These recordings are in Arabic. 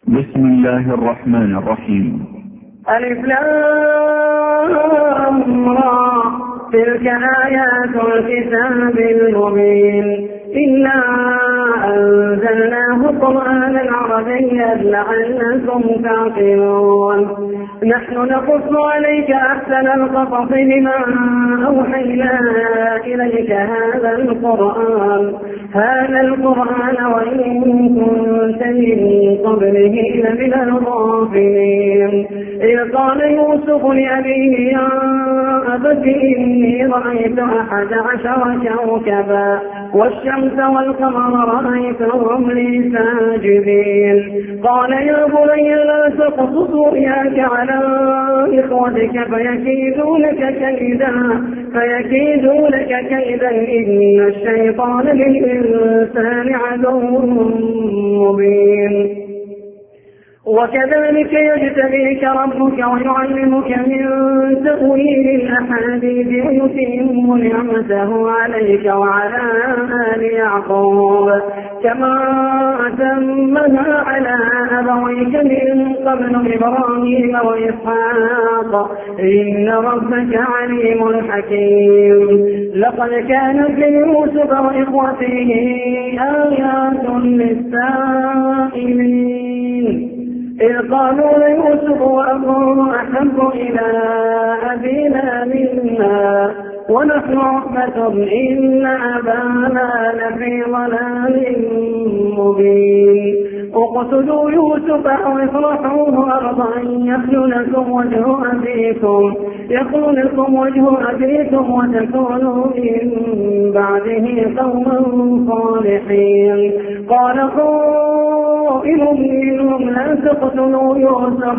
بسم الله الرحمن الرحيم. ألف لام را، تلك آيات الكتاب المبين، إنا أنزلناه قرآنا عربيا لعلكم تعقلون. نحن نقص عليك أحسن القصص بما أوحينا إليك هذا القرآن وإن كنت من قبله لمن الغافلين. إذ قال يوسف لأبيه يا أبت إني رأيت 11 كوكبا والشمس والقمر رأيتهم لي ساجدين. قال يا بني لا تقصص رؤياك على إخوتك فيكيدوا لك كيدا إن الشيطان للإنسان عدو مبين. وكذلك يجتبيك ربك ويعلمك من تأويل الأحاديث ويتم نعمته عليك وعلى آل يعقوب كما أتمها على أبويك من قبل إبراهيم وإسحاق إن ربك عليم حكيم. لقد كان في يوسف وإخوته آيات للسائلين إذ قالوا ليوسف وأخوه أحب إلى أبينا منا ونحن عصبة إن أبانا لفي ضلال مبين. اقتلوا يوسف أو اطرحوه أرضا يخل لكم وجه أبيكم وتكونوا من بعده قوما صالحين. قال قائل منهم لا تقتلوا يوسف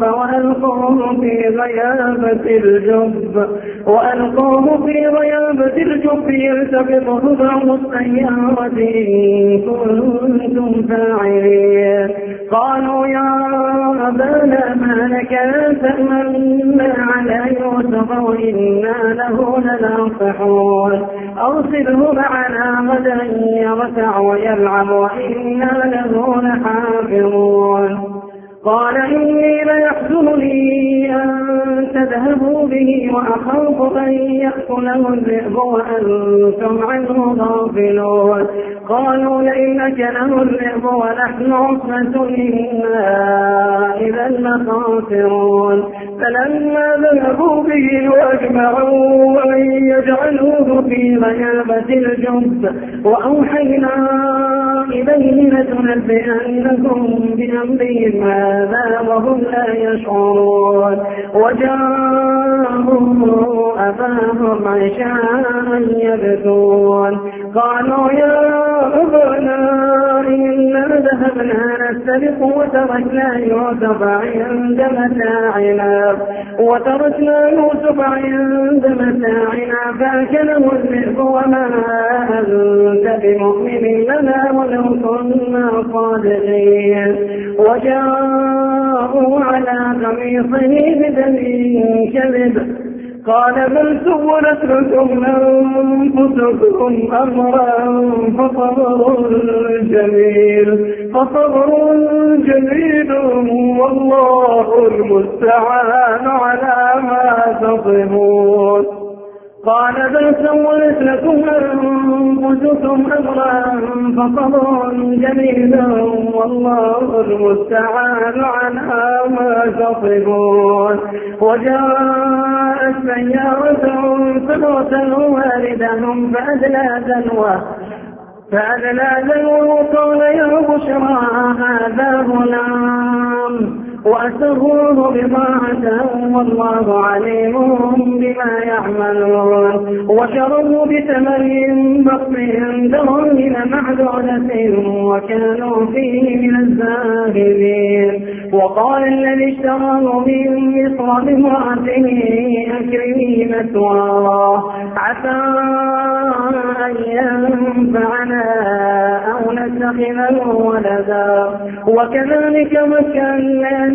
وألقوه في غيابة الجب يلتقطه بعض السيارة إن كنتم فاعلين. قالوا يا أبانا ما لك لا تأمنا على يوسف وإنا له لناصحون أرسله معنا غدا يرتع ويلعب وإنا له لحافظون. قال إني ليحزنني أن تذهبوا به وأخاف أن يأكله الذئب وأنتم عنه غافلون. قالوا لئن أكله الذئب ونحن عصبة إنا إذا لخاسرون. فلما ذهبوا به وأجمعوا أن يجعلوه في غيابة الجب وأوحينا إليه لتنبئنكم بأمرهم هذا وهم لا يشعرون. وجاءوا أباهم عشاء يبكون. قالوا يا أبانا إنا ذهبنا نستبق وتركنا يوسف عند متاعنا فأكله الذئب وما أنت بمؤمن لنا ولو كنا صادقين. وجاءوا على قميصه بدم كذب قال بل سولت لكم أنفسكم أمرا فصبر جميل والله المستعان على ما تصفون. قال بل سولت لكم أنفسكم أمرا فصبر جميل والله المستعان على ما تصفون. وجاءت سيارة فقتلوا والدهم فأدلى دلوه قال يا بشرى هذا غلام وأسروه بضاعة والله عليم بما يعملون. وشروا بثمن بخس دراهم معدودة وكانوا فيه من الزاهدين. وقال الذي اشتراه من مصر بامرأته أكرمي مثواه عسى أن ينفعنا أو نتخذه ولدا. وكذلك مكنا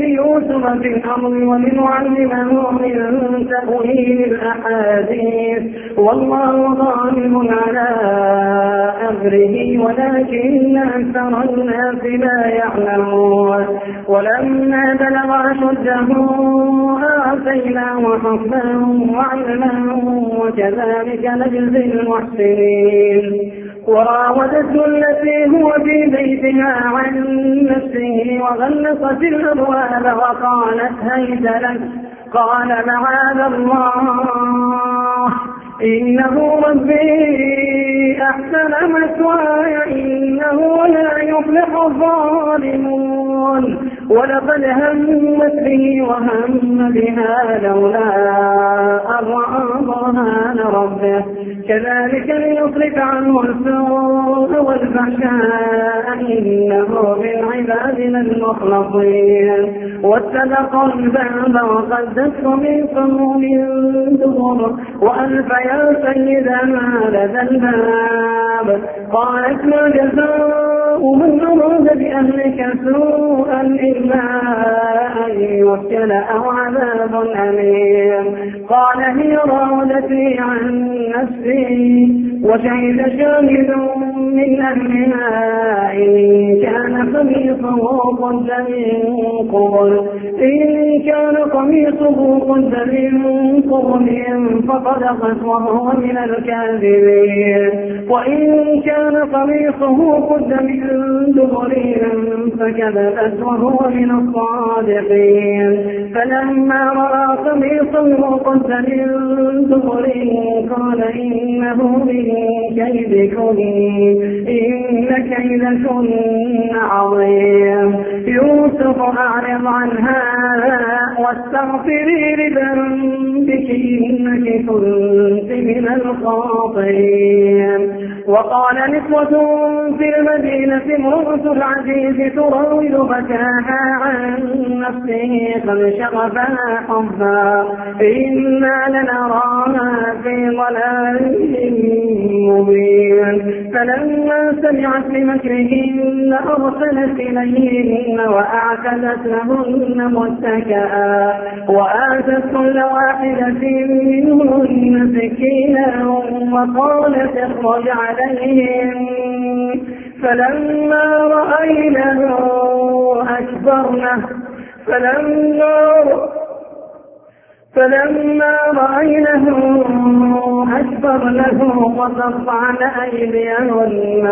ليوسف في الأرض ولنعلمه من تأويل الأحاديث والله غالب على أمره ولكن أكثر الناس لا يعلمون ولما بلغ أشده آتيناه حكما وعلما وكذلك نجزي المحسنين وراودته التي هو في بيتها عن نفسه وغلقت الأبواب وقالت هيت لك قال معاذ الله إنه ربي أحسن مثواي إنه لا يفلح الظالمون ولقد همت به وهم بها لولا أن رأى برهان ربه كذلك ليصرف عنه السوء والفحشاء إنه من عبادنا المخلصين واتبق الباب وقدت قميصه من دبر وألف يا سيدنا لدى الباب قالت ما جزاء من أراد بأهلك سوءا إلا أن يسجن أو عذاب أليم قال هي راودتني عن نفسي وشهد شاهد من أهلها إن كان قميصه قد من قبل فصدقت وهو من الكاذبين وإن كان قميصه قد من دبر فكذبت وهو من الصادقين فلما رأى قميصه قد من دبر قال إنه من كيدكن إن كيدكن عظيم يوسف أعرض عنها واستغفري لذنبك إنك كنت من الخاطئين وقال نسوة في المدينة امرأة العزيز تراود فتاها عن نفسه قد شغفها حبا إنا لنراها في ضلال مبين فلما سمعت بمكرهن أرسلت إليهن وأعتدت لهن متكئا وآتت كل واحدة منهن سكينا وقالت اخرج عليهم فلما رأينه أكبرنه فلما رأينه أكبرنه وقطعن أيديهن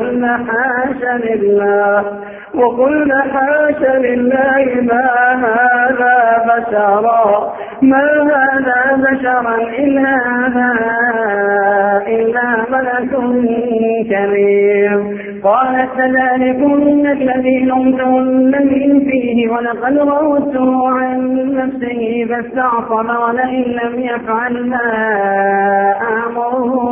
وقلنا حاش لله ما هذا بشرا إلا ملك كريم قالت فذلكن الذي لمتنني فيه ولقد راودته عن نفسه فاستعصم ولئن لم يفعل ما آمره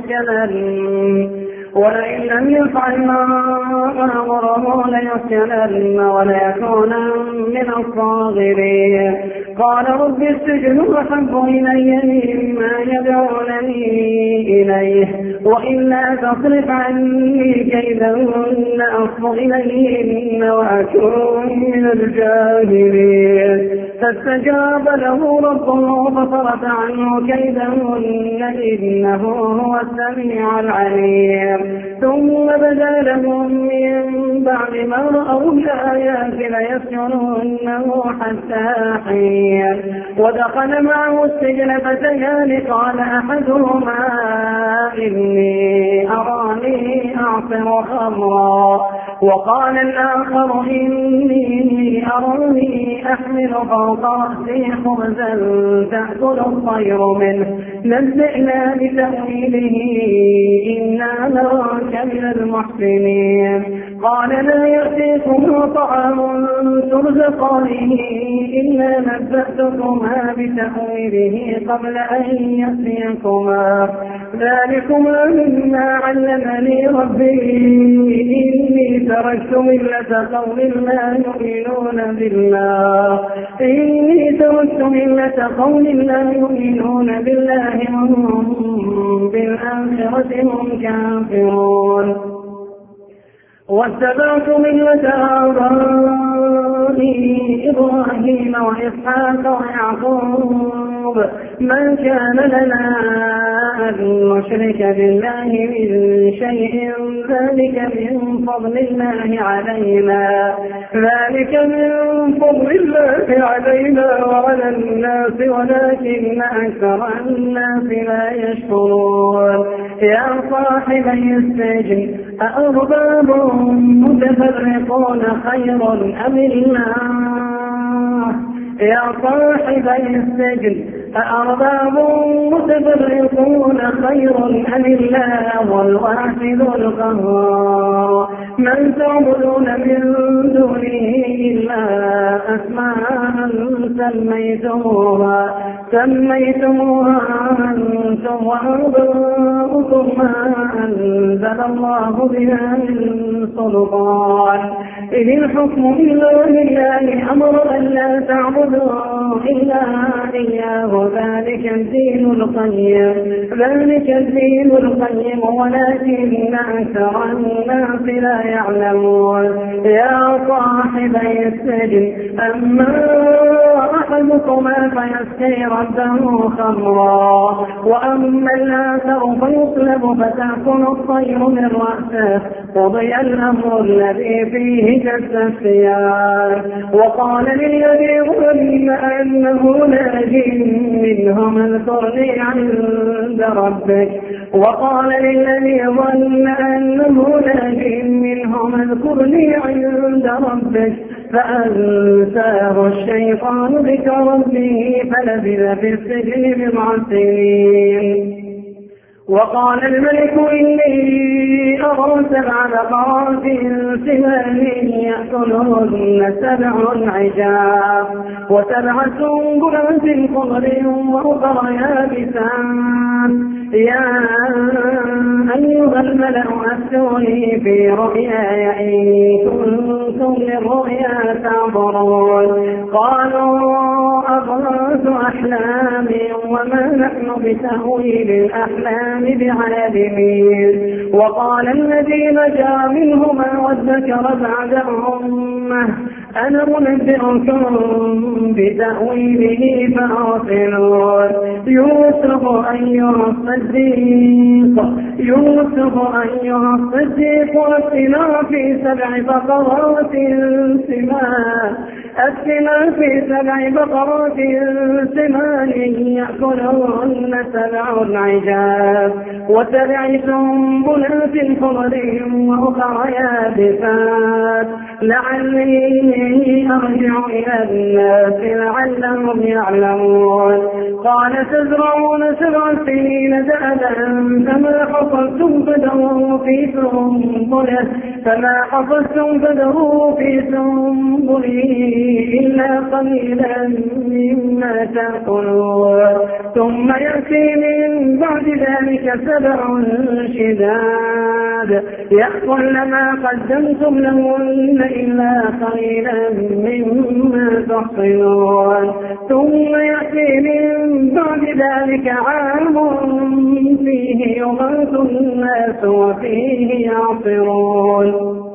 ليسجنن وليكون من الصاغرين قال رب السجن أحب إلي مما يدعونني إليه وإلا تصرف عني كيدهن أصب إليهن وأكون من الجاهلين فاستجاب له ربه فصرف عنه كيدهن إنه هو السميع العليم ثم بدا لهم من بعد ما رأوا الآيات ليسجننه حتى حين ودخل معه السجن فتيان قال أحدهما إني أراني أعصر خمرا وقال الآخر إني أراني أحمل فوق رأسي خبزا تأكل الطير منه نبئنا بتأويله إنا نراك من المحسنين قال لا يأتيكم طعام ترزقانه إلا نبأتكما بتأويله قبل أن يأتيكما ذلكما مما علمني ربي إني تركت ملة قوم لا يؤمنون بالله وهم بالآخرة هم كافرون واتبعت ملة آبائي إبراهيم وإسحاق ويعقوب ما كان لنا أن نشرك بالله من شيء ذلك من فضل الله علينا وعلى الناس ولكن أكثر الناس لا يشكرون يا صاحبي السجن أأرباب متفرقون خير أم الله يا صاحبي السجن أأرباب متفرقون خير أم الله الواحد القهار من تعبدون من دونه إلا أسماء سميتموها أنتم وآباؤكم ما أنزل الله بها من سلطان إن الحكم إلا لله أمر أن لا تعبدوا إلا إياه ذلك الدين القيم ولكن أكثر الناس لا يعلمون يا صاحبي السجن أما أحدكما فيسقي ربه خمرا وأما الآخر فيصلب فتأكل الطير من رأسه قضي الأمر الذي فيه كالتسيان وقال للذي ظن أنه ناج منهم اذكرني عند ربك فأنساه الشيطان ذكر ربه فلبث في السجن بضع سنين وقال الملك إني أرى 7 بقرات سمان يأكلهن 7 عجاف و7 سنبلات خضر وأخر يابسات يا أيها الملأ أفتوني في رؤياي إن كنتم للرؤيا تعبرون قالوا أضغاث أحلام وما نحن بتأويل الأحلام بعالمين وقال الذي نجا منهما وادكر بعد أمة أنا منبئكم بتأويله فأرسلون يوسف أيها الصديق أفتنا في 7 بقرات سمان يأكلهن 7 عجاف و7 سنبلات خضر وأخر يابسات لعلي أرجع إلى الناس لعلهم يعلمون قال تزرعون 7 سنين دأبا فما حصدتم فذروا في سنبله إلا قليلا مما تأكلون ثم يأتي من بعد ذلك 7 شداد يأكلن ما قدمتم لهن إلا قليلا مما تحصنون ثم يأتي من بعد ذلك عام فيه يغاث الناس وفيه يعصرون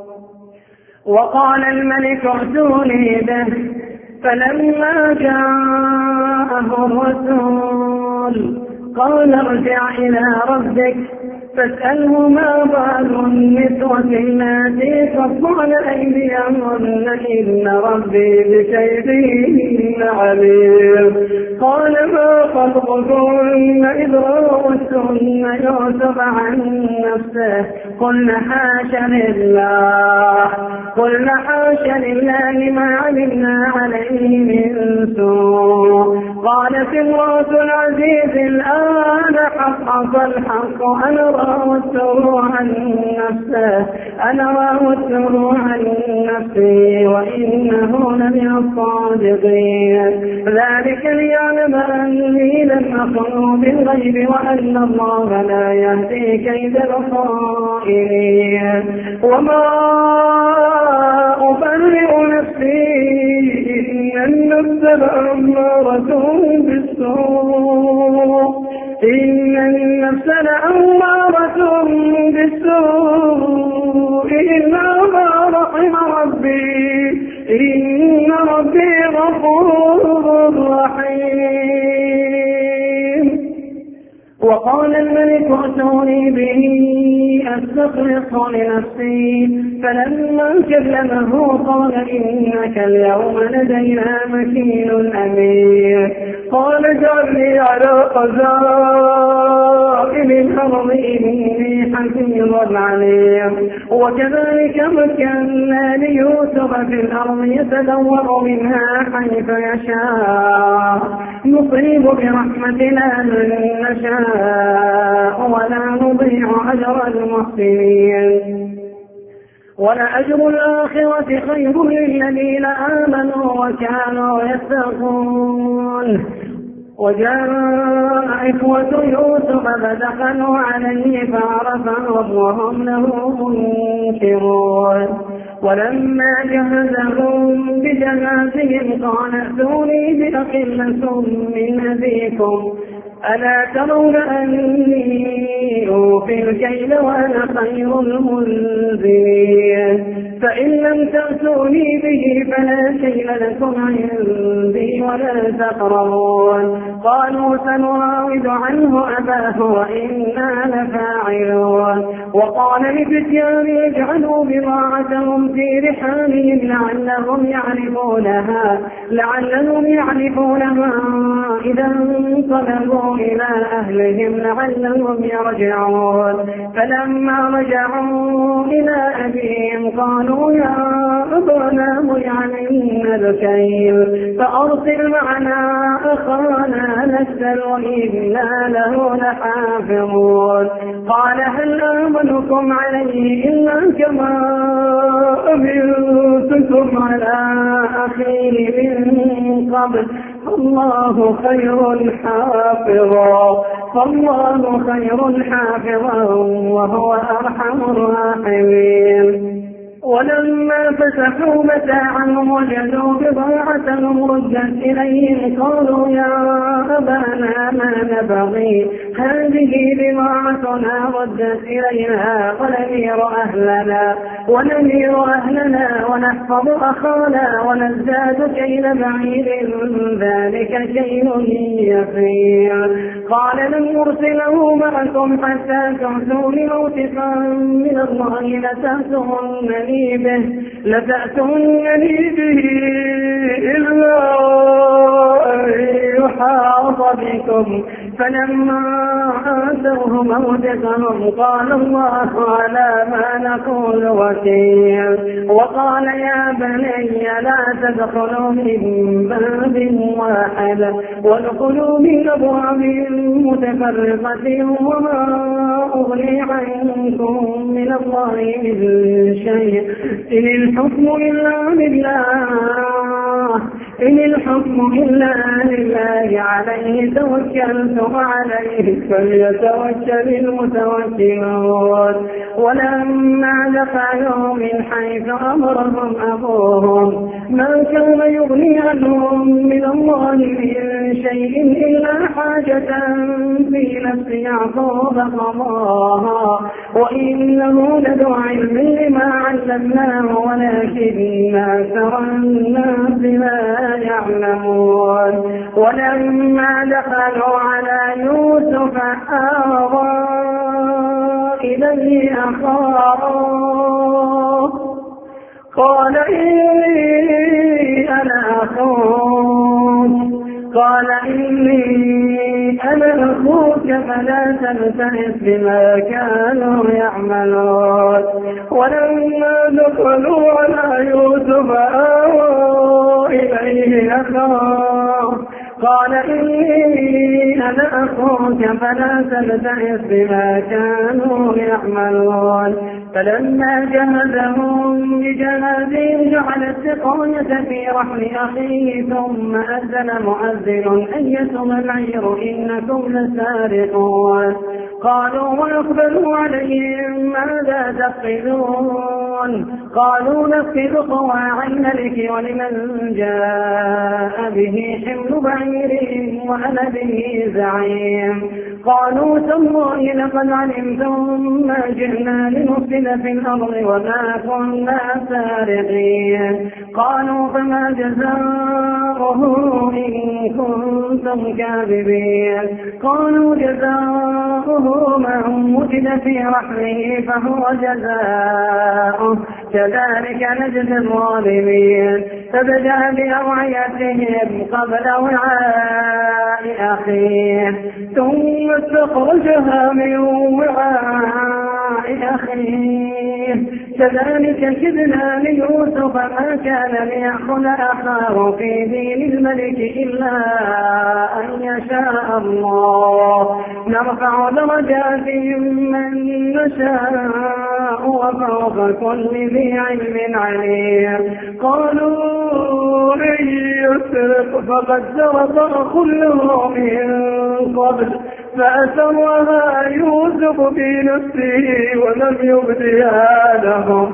وقال الملك ائتوني به فلما جاءه الرسول قال ارجع إلى ربك فاسأله ما بال النسوة اللاتي قطعن أيديهن إن ربي بكيدهن عليم قال ما خطبكن إذ راوتن يوسف عن نفسه قلنا حاشا لله ما علمنا عليه من سوء قالت امرأة العزيز الآن حقق الحق أنا راودته عن نفسي وإنه لمن الصادقين ذلك ليعلم أني لم أخن بالغيب وأن الله لا يهدي كيد الخائنين وما أبرئ نفسي إن النفس لأمارة بالسوء إلا ما رحم ربي إن ربي غفور رحيم. وقال الملك ائتوني به أستخلصه لنفسي، فلما كلمه قال إنك اليوم لدينا مكين أمين. قال اجعلني على خزائن الأرض إني حفيظ عليم. وكذلك مكنا ليوسف في الأرض يتبوأ منها حيث يشاء، نصيب برحمتنا من نشاء ولا نضيع أجر المحسنين. ولأجر الآخرة خير للذين آمنوا وكانوا يتقون. وجاء إخوة يوسف فدخلوا عليه فعرفهم وهم له منكرون. ولما جهزهم بجهازهم قال ائتوني بأخ لكم من أبيكم ألا ترون أني أوفي الكيل وأنا خير المنزلين. فإن لم تأتوني به فلا كيل لكم عندي ولا تقربون. قالوا سنراود عنه أباه وإنا لفاعلون. وقال لفتيانه اجعلوا بضاعتهم في رحالهم لعلهم يعرفونها إذا انقلبوا إلى أهلهم لعلهم يرجعون. فلما رجعوا إلى أبيهم قالوا يا أبانا منع منا الكيل فأرسل معنا أخانا نكتل وإنا له لحافظون. قال هل آمنكم عليه إلا كما أمنتكم على أخيه من قبل فالله خير حافظا وهو أرحم الراحمين. ولما فتحوا متاعهم وجدوا بضاعتهم ردت إليهم قالوا يا أبانا ما نبغي هذه بضاعتنا ردت إلينا ونمير أهلنا ونحفظ أخانا ونزداد كيل بعيد ذلك كيل يسير. قال لن أرسله معكم حتى تعطوني موثقا من الله لتأتونني به إلا أن يحاط بكم. فلما آتوه موثقهم قال الله على ما نقول وكيل. وقال يا بني لا تدخلوا من باب واحد وادخلوا من أبواب متفرقة وما أغني عنكم من الله من شيء إن الحكم إلا لله عليه توكلت وعليه فليتوكل المتوكلون. ولما دخلوا من حيث أمرهم أبوهم ما كان يغني عنهم من الله من شيء إلا حاجة في نفس يعقوب قضاها وإنه لذو علم لما علمناه ولكن أكثر الناس لا يعلمون. ولما دخلوا على يوسف آوى إليه أخاه قال إني أنا أخوك فلا تبتئس بما كانوا يعملون. ولما دخلوا على يوسف آوى إليه أخاه قال إني أنا أخوك فلا تبتئس بما كانوا يعملون. فلما جهزهم بجهازهم جعل السقاية في رحل أخيه ثم أذن مؤذن أيتها العير إنكم لسارقون. قالوا وأقبلوا عليهم ماذا تفقدون قالوا نفقد قواع الملك ولمن جاء به حمل بعير وأنا به زعيم قالوا تالله لقد علمتم ما جئنا لنفسد في الأرض وما كنا سارقين قالوا فما جزاؤه إن كنتم كاذبين قالوا جزاؤه من وجد في رحمه فهو جزاؤه كذلك نجزي الظالمين فبدأ بأوعيتهم قبل وعاء أخيه ثم استخرجها من وعاء أخيه كذلك كدنا ليوسف ما كان ليأخذ أخاه في دين الملك إلا أن يشاء الله نرفع درجات من نشاء وفوق كل ذي علم عليم قالوا إن يسرق فقد سرق أخ له من قبل فأسرها يوسف بنفسه ولم يبدها لهم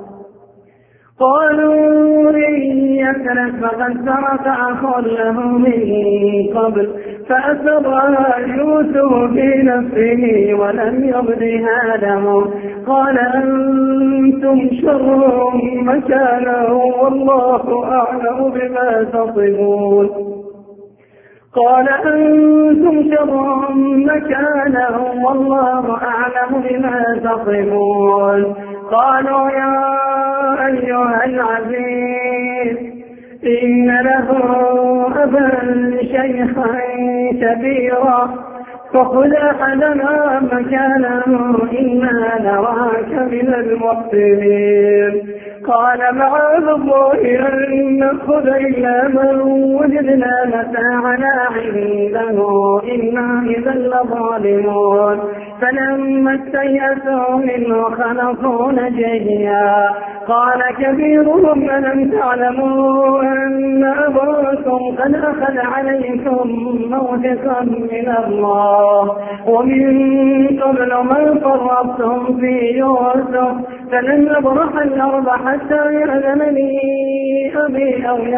قالوا إن يسرق فقد سرق أخ له من قبل فأسرها يوسف بنفسه ولم يبدها لهم قال أنتم شر مكانا والله أعلم بما تصفون قال أنتم شر مكانا والله أعلم بما تصفون قالوا يا أيها العزيز إن له أبا شيخا كبيرا فخذ أحدنا مكانه إنا نراك من المحسنين قال معاذ الله أن نأخذ إلا من وجدنا متاعنا عنده إنا إذا لظالمون فلما استيأسوا منه خلصوا نجيا قال كبيرهم ألم تعلموا أن أباكم قد أخذ عليكم موثقا من الله ومن قبل ما فرطتم في يوسف فلن نبرح الأرض حتى يأذن لي أبي أو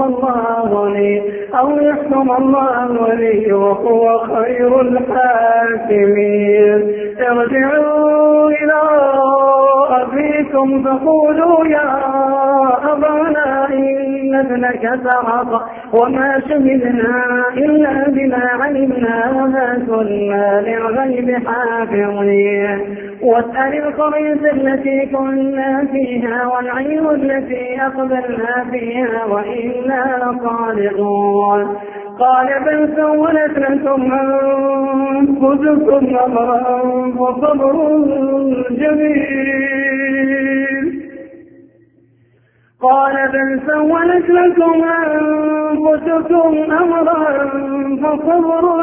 يحكم الله لي وهو خير الحاكمين ارجعوا إلى أبيكم فقولوا يا أبانا إن ابنك سرق وما شهدنا إلا بما علمنا وما كنا للغيب حافظين واسأل القرية التي كنا فيها والعير التي أقبلنا فيها وإنا لصادقون قال بل سولت لكم أنفسكم أمرا فصبر جميل قال بل سولت لكم أنفسكم أمرا فصبر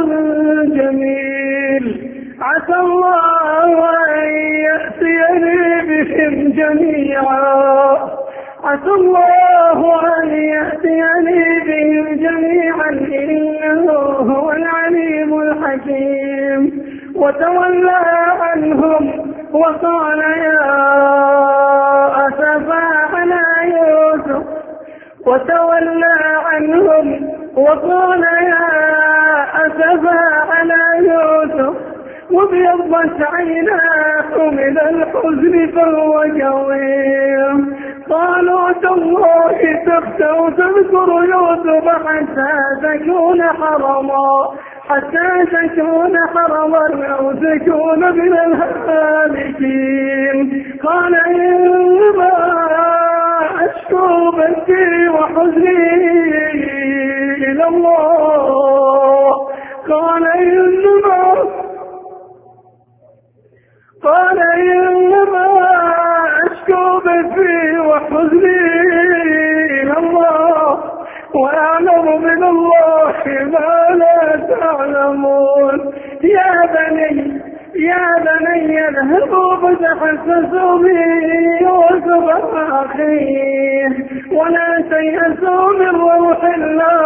جميل عسى الله أن يأتيني بهم جميعا عسى الله أن يأتيني بهم جميعا إنه هو العليم الحكيم وتولى عنهم وقال يا أسفا على يوسف وتولى عنهم وقال يا أسفا على يوسف وابيضت عيناه من الحزن فهو كظيم قالوا تالله تفتأ تذكر يوسف حتى تكون حرما أو تكون من الهالكين قال إنما أشكو بثي وحزني إلى الله قال إنما أشكو بثي وحزني إلى الله وأعلم من الله ما لا تعلمون يا بني اذهبوا فتحسسوا من يوسف أخيه ولا تيأسوا من روح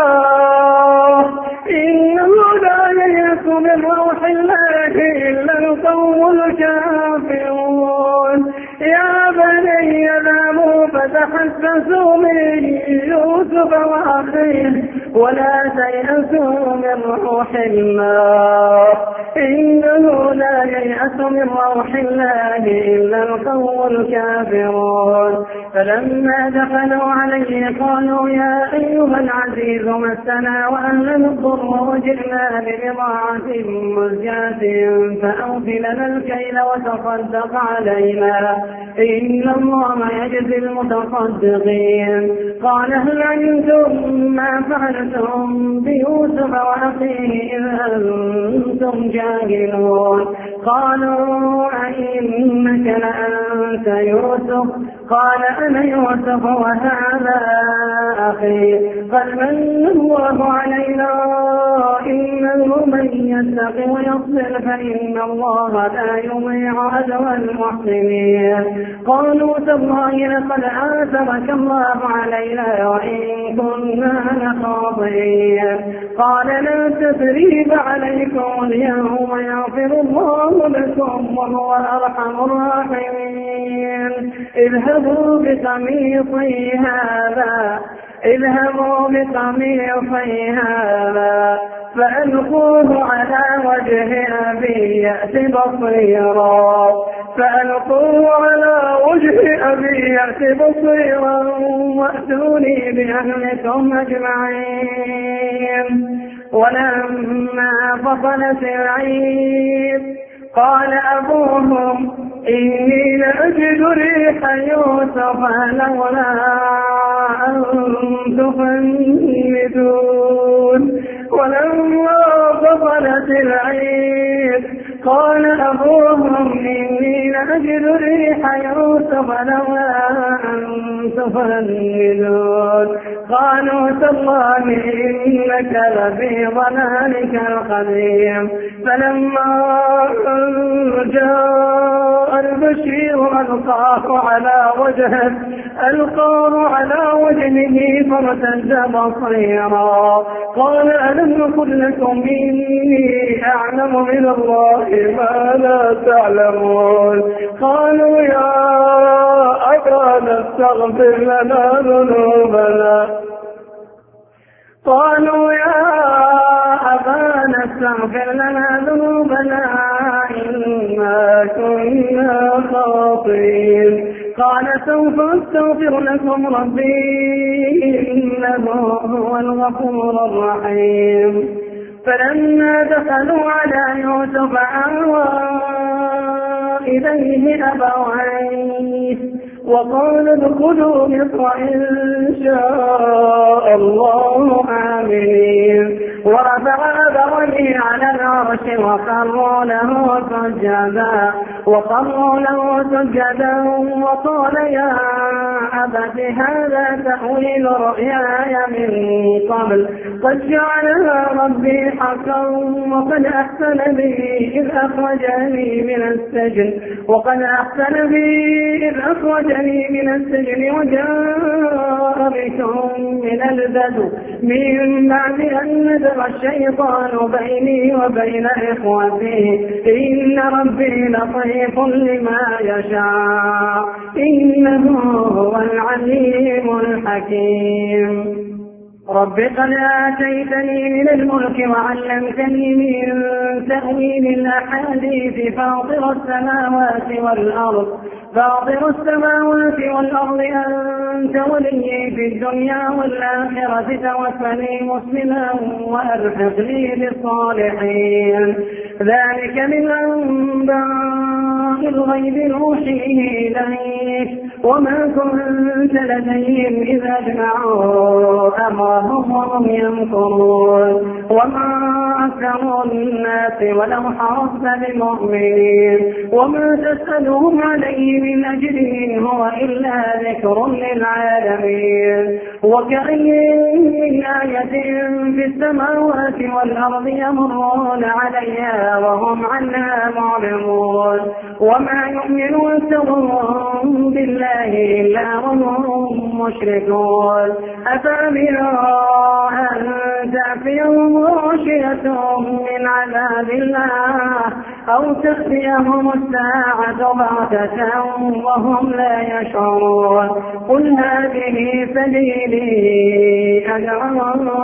الله إنه لا ييأس من روح الله إلا القوم الكافرون يا بني اذهبوا فتحسسوا من يوسف وأخيه ولا تيأسوا من روح الله إنه لا ييأس من روح الله إلا القوم الكافرون فلما دخلوا عليه قالوا يا أيها العزيز مسنا وأهلنا الضر وجئنا ببضاعة مزجاة فأوف لنا الكيل وتصدق علينا إن الله يجزي المتصدقين قال هل علمتم ما فعلتم بيوسف وأخيه إذ أنتم جاهلون قالوا أئنك لأنت يوسف قال أنا يوسف وهذا أخي قد من الله علينا إنه من يتق ويصبر فإن الله لا يضيع أجر المحسنين قالوا تالله لقد آثرك الله علينا وإن كنا لخاطئين قال لا تثريب عليكم اليوم يغفر الله لكم وهو أرحم الراحمين اذهبوا بقميصي هذا فألقوه على وجه أبي يأت بصيرا وأتوني بأهلكم أجمعين ولما فصلت العيد قال أبوهم إني لأجد ريح يوسف لولا أن تفندون ولما فصلت العيد قال أبوهم إني لأجد ريح يوسف لولا أن تفندون قالوا تالله إنك لفي ضلالك القديم فلما جاء البشير ألقاه على وجهه فارتد بصيرا قال ألم أقل لكم إني أعلم من الله ما لا تعلمون قالوا يا أبانا استغفر لنا ذنوبنا إنا كنا خاطئين قال سوف أستغفر لكم ربي إنه هو الغفور الرحيم فلما دخلوا على يوسف آوى إليه أبويه وقال ادخلوا مصر إن شاء الله آمنين ورفع أبويه على العرش وخروا له سجدا وقال يا أبت هذا تأويل رؤياي من قبل قد جعلها ربي حقا وقد أحسن بي إذ أخرجني من السجن وجاء بكم من البدو من بعد أن نزغ الشيطان بيني وبين إخوتي إن ربي لطيف لما يشاء إنه هو العليم الحكيم رب قد آتيتني من الملك وعلمتني من تأويل الأحاديث فاطر السماوات والأرض أنت ولي في الدنيا والآخرة توفني مسلما وألحقني بالصالحين ذلك من أنباء الغيب نوحيه إليك وما كنت لديهم إذا أجمعوا أمرهم وهم يمكرون وما أكثر الناس ولو حرصت بمؤمنين وما تسألهم عليه من أجر هو إلا ذكر للعالمين وكأي من آية في السماوات والأرض يمرون عليها وهم عنها معرضون وما يؤمن أكثرهم بالله إلا وهم مشركون أفأمنوا أن تأتيهم غاشية من عذاب الله أو تأتيهم الساعة بغتة وهم لا يشعرون. قل هذه سبيلي أدعو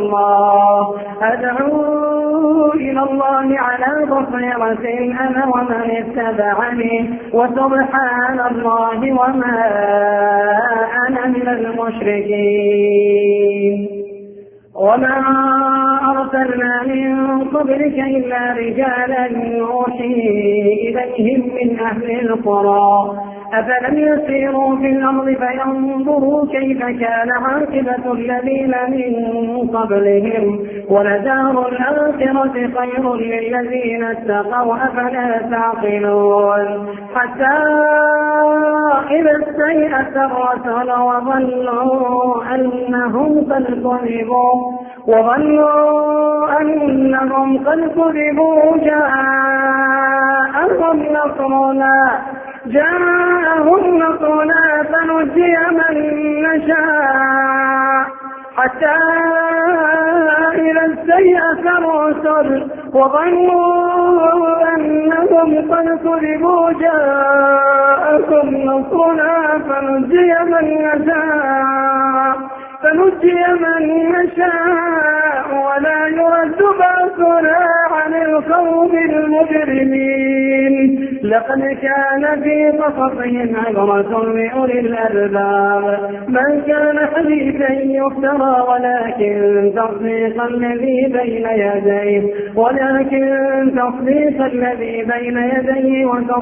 إلى الله على بصيرة أنا ومن اتبعني وسبحان الله وما أنا من المشركين. وما أرسلنا من قبلك إلا رجالا نوحي إليهم من أهل القرى أفلم يسيروا في الأرض فينظروا كيف كان عاقبة الذين من قبلهم ولدار الآخرة خير للذين اتقوا أفلا تعقلون. حتى إذا استيأس الرسل وظنوا أنهم قد كذبوا جاءهم نصرنا فنجي من نشاء. حتى إذا استيأس الرسل وظنوا أنهم قد كذبوا جاءهم نصرنا فنجي من نشاء ولا يرد بأسنا عن القوم المجرمين. لقد كان في قصصهم عبرة لأولي الألباب ما كان حديثا يفترى ولكن تصديق الذي بين يديه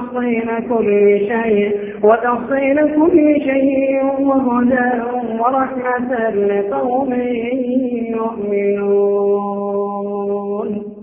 وتفصيل كل شيء وهدى ورحمة لقوم يؤمنون.